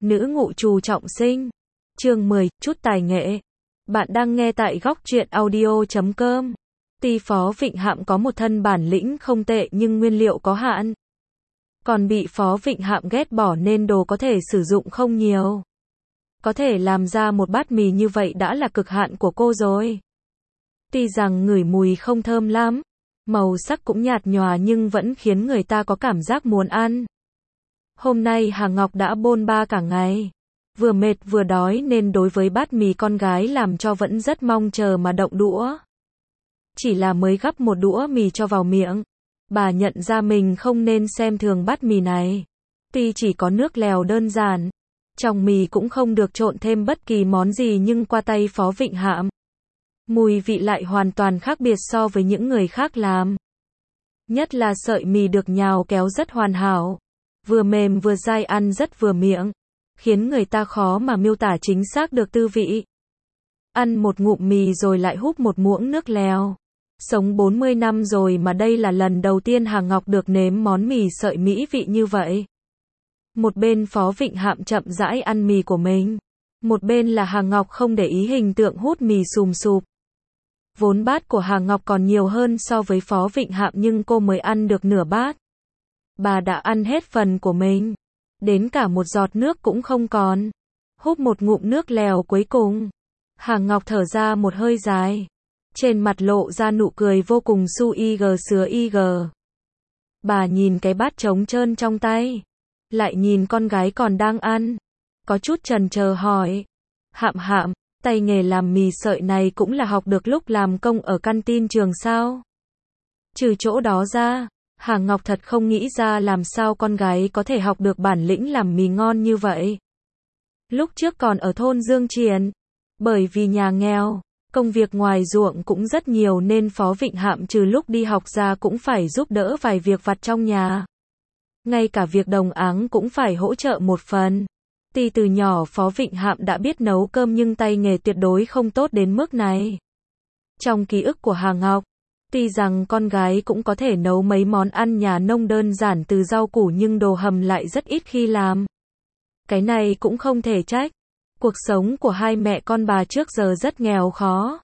Nữ ngụ trù trọng sinh. Chương 10, chút tài nghệ. Bạn đang nghe tại góc truyện audio.com. Tuy Phó Vịnh Hạm có một thân bản lĩnh không tệ nhưng nguyên liệu có hạn. Còn bị Phó Vịnh Hạm ghét bỏ nên đồ có thể sử dụng không nhiều. Có thể làm ra một bát mì như vậy đã là cực hạn của cô rồi. Tuy rằng ngửi mùi không thơm lắm, màu sắc cũng nhạt nhòa nhưng vẫn khiến người ta có cảm giác muốn ăn. Hôm nay Hà Ngọc đã bôn ba cả ngày. Vừa mệt vừa đói nên đối với bát mì con gái làm cho vẫn rất mong chờ mà động đũa. Chỉ là mới gắp một đũa mì cho vào miệng, bà nhận ra mình không nên xem thường bát mì này. Tuy chỉ có nước lèo đơn giản, trong mì cũng không được trộn thêm bất kỳ món gì nhưng qua tay Phó Vịnh Hạm, mùi vị lại hoàn toàn khác biệt so với những người khác làm. Nhất là sợi mì được nhào kéo rất hoàn hảo, vừa mềm vừa dai ăn rất vừa miệng, khiến người ta khó mà miêu tả chính xác được tư vị. Ăn một ngụm mì rồi lại húp một muỗng nước lèo. Sống 40 năm rồi mà đây là lần đầu tiên Hà Ngọc được nếm món mì sợi mỹ vị như vậy. Một bên Phó Vịnh Hạm chậm rãi ăn mì của mình, một bên là Hà Ngọc không để ý hình tượng hút mì sùm sụp. Vốn bát của Hà Ngọc còn nhiều hơn so với Phó Vịnh Hạm nhưng cô mới ăn được nửa bát. Bà đã ăn hết phần của mình, đến cả một giọt nước cũng không còn. Húp một ngụm nước lèo cuối cùng, Hà Ngọc thở ra một hơi dài, trên mặt lộ ra nụ cười vô cùng su ig sứa ig. Bà nhìn cái bát trống trơn trong tay, lại nhìn con gái còn đang ăn, có chút chần chờ hỏi: Hạm Hạm, tay nghề làm mì sợi này cũng là học được lúc làm công ở canteen trường sao? Trừ chỗ đó ra, Hà Ngọc thật không nghĩ ra làm sao con gái có thể học được bản lĩnh làm mì ngon như vậy. Lúc trước còn ở thôn Dương Triền, bởi vì nhà nghèo, công việc ngoài ruộng cũng rất nhiều nên Phó Vịnh Hạm trừ lúc đi học ra cũng phải giúp đỡ vài việc vặt trong nhà. Ngay cả việc đồng áng cũng phải hỗ trợ một phần. Tuy từ nhỏ Phó Vịnh Hạm đã biết nấu cơm nhưng tay nghề tuyệt đối không tốt đến mức này. Trong ký ức của Hà Ngọc, tuy rằng con gái cũng có thể nấu mấy món ăn nhà nông đơn giản từ rau củ nhưng đồ hầm lại rất ít khi làm. Cái này cũng không thể trách. Cuộc sống của hai mẹ con bà trước giờ rất nghèo khó.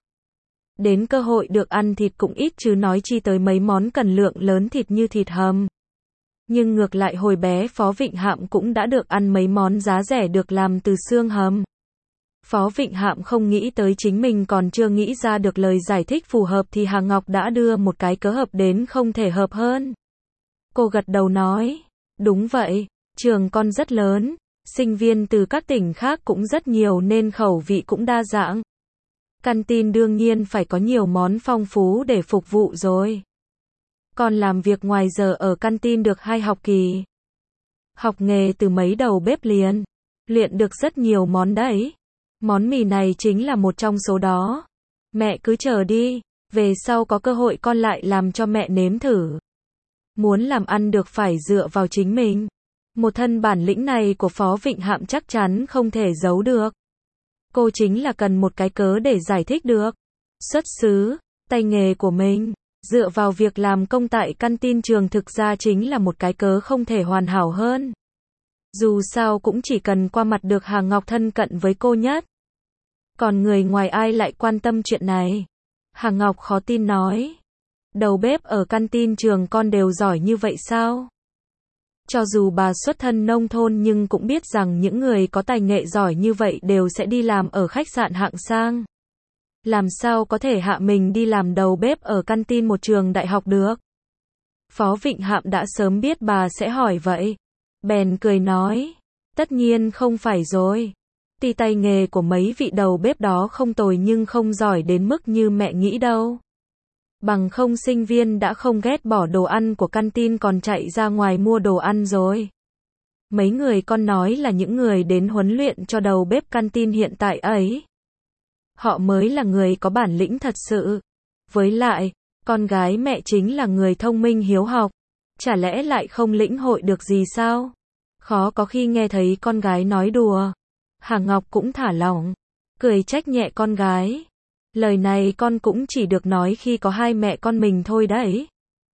Đến cơ hội được ăn thịt cũng ít chứ nói chi tới mấy món cần lượng lớn thịt như thịt hầm. Nhưng ngược lại hồi bé Phó Vịnh Hạm cũng đã được ăn mấy món giá rẻ được làm từ xương hầm. Phó Vịnh Hạm không nghĩ tới chính mình còn chưa nghĩ ra được lời giải thích phù hợp thì Hà Ngọc đã đưa một cái cớ hợp đến không thể hợp hơn. Cô gật đầu nói: Đúng vậy, trường con rất lớn, sinh viên từ các tỉnh khác cũng rất nhiều nên khẩu vị cũng đa dạng. Canteen đương nhiên phải có nhiều món phong phú để phục vụ rồi. Con làm việc ngoài giờ ở canteen được 2 học kỳ. Học nghề từ mấy đầu bếp liền, luyện được rất nhiều món đấy. Món mì này chính là một trong số đó. Mẹ cứ chờ đi, về sau có cơ hội con lại làm cho mẹ nếm thử. Muốn làm ăn được phải dựa vào chính mình. Một thân bản lĩnh này của Phó Vịnh Hạm chắc chắn không thể giấu được. Cô chính là cần một cái cớ để giải thích được. Xuất xứ, tay nghề của mình, dựa vào việc làm công tại canteen trường thực ra chính là một cái cớ không thể hoàn hảo hơn. Dù sao cũng chỉ cần qua mặt được Hà Ngọc thân cận với cô nhất. Còn người ngoài ai lại quan tâm chuyện này? Hà Ngọc khó tin nói: Đầu bếp ở canteen trường con đều giỏi như vậy sao? Cho dù bà xuất thân nông thôn nhưng cũng biết rằng những người có tài nghệ giỏi như vậy đều sẽ đi làm ở khách sạn hạng sang. Làm sao có thể hạ mình đi làm đầu bếp ở canteen một trường đại học được? Phó Vịnh Hạm đã sớm biết bà sẽ hỏi vậy, bèn cười nói: Tất nhiên không phải rồi. Tuy tay nghề của mấy vị đầu bếp đó không tồi nhưng không giỏi đến mức như mẹ nghĩ đâu. Bằng không sinh viên đã không ghét bỏ đồ ăn của canteen còn chạy ra ngoài mua đồ ăn rồi. Mấy người con nói là những người đến huấn luyện cho đầu bếp canteen hiện tại ấy. Họ mới là người có bản lĩnh thật sự. Với lại, con gái mẹ chính là người thông minh hiếu học. Chả lẽ lại không lĩnh hội được gì sao? Khó có khi nghe thấy con gái nói đùa. Hà Ngọc cũng thả lỏng, cười trách nhẹ con gái. Lời này con cũng chỉ được nói khi có hai mẹ con mình thôi đấy.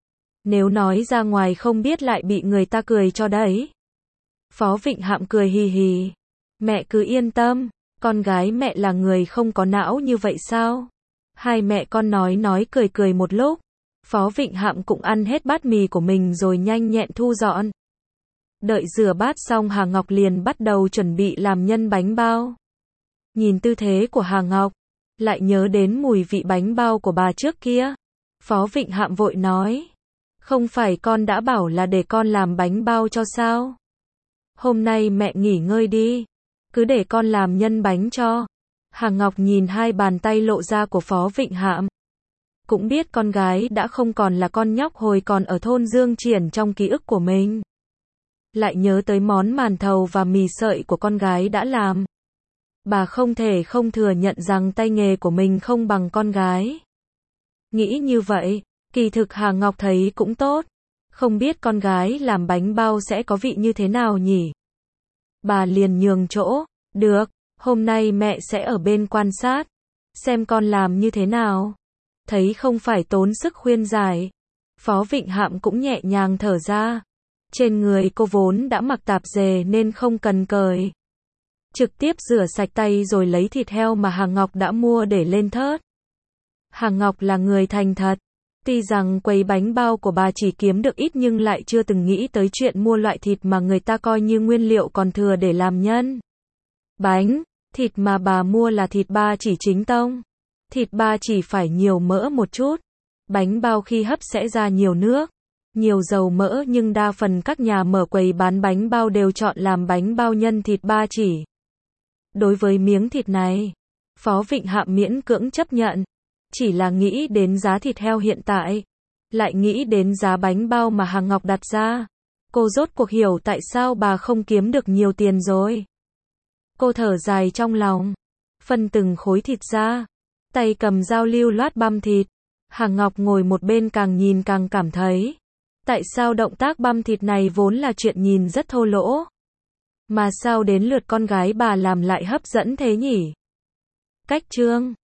Nếu nói ra ngoài không biết lại bị người ta cười cho đấy. Phó Vịnh Hạm cười hì hì. Mẹ cứ yên tâm, con gái mẹ là người không có não như vậy sao? Hai mẹ con nói cười cười một lúc. Phó Vịnh Hạm cũng ăn hết bát mì của mình rồi nhanh nhẹn thu dọn. Đợi rửa bát xong Hà Ngọc liền bắt đầu chuẩn bị làm nhân bánh bao. Nhìn tư thế của Hà Ngọc, lại nhớ đến mùi vị bánh bao của bà trước kia. Phó Vịnh Hạm vội nói, không phải con đã bảo là để con làm bánh bao cho sao? Hôm nay mẹ nghỉ ngơi đi, cứ để con làm nhân bánh cho. Hà Ngọc nhìn hai bàn tay lộ ra của Phó Vịnh Hạm. Cũng biết con gái đã không còn là con nhóc hồi còn ở thôn Dương Triển trong ký ức của mình. Lại nhớ tới món màn thầu và mì sợi của con gái đã làm. Bà không thể không thừa nhận rằng tay nghề của mình không bằng con gái. Nghĩ như vậy, kỳ thực Hà Ngọc thấy cũng tốt. Không biết con gái làm bánh bao sẽ có vị như thế nào nhỉ? Bà liền nhường chỗ, được, hôm nay mẹ sẽ ở bên quan sát, xem con làm như thế nào. Thấy không phải tốn sức khuyên giải, Phó Vịnh Hạm cũng nhẹ nhàng thở ra. Trên người cô vốn đã mặc tạp dề nên không cần cởi. Trực tiếp rửa sạch tay rồi lấy thịt heo mà Hà Ngọc đã mua để lên thớt. Hà Ngọc là người thành thật. Tuy rằng quầy bánh bao của bà chỉ kiếm được ít nhưng lại chưa từng nghĩ tới chuyện mua loại thịt mà người ta coi như nguyên liệu còn thừa để làm nhân bánh. Thịt mà bà mua là thịt ba chỉ chính tông. Thịt ba chỉ phải nhiều mỡ một chút. Bánh bao khi hấp sẽ ra nhiều nước, nhiều dầu mỡ nhưng đa phần các nhà mở quầy bán bánh bao đều chọn làm bánh bao nhân thịt ba chỉ. Đối với miếng thịt này, Phó Vịnh Hạm miễn cưỡng chấp nhận. Chỉ là nghĩ đến giá thịt heo hiện tại, lại nghĩ đến giá bánh bao mà Hà Ngọc đặt ra. Cô rốt cuộc hiểu tại sao bà không kiếm được nhiều tiền rồi. Cô thở dài trong lòng, phân từng khối thịt ra, tay cầm dao lưu loát băm thịt. Hà Ngọc ngồi một bên càng nhìn càng cảm thấy, tại sao động tác băm thịt này vốn là chuyện nhìn rất thô lỗ, mà sao đến lượt con gái bà làm lại hấp dẫn thế nhỉ? Cách chương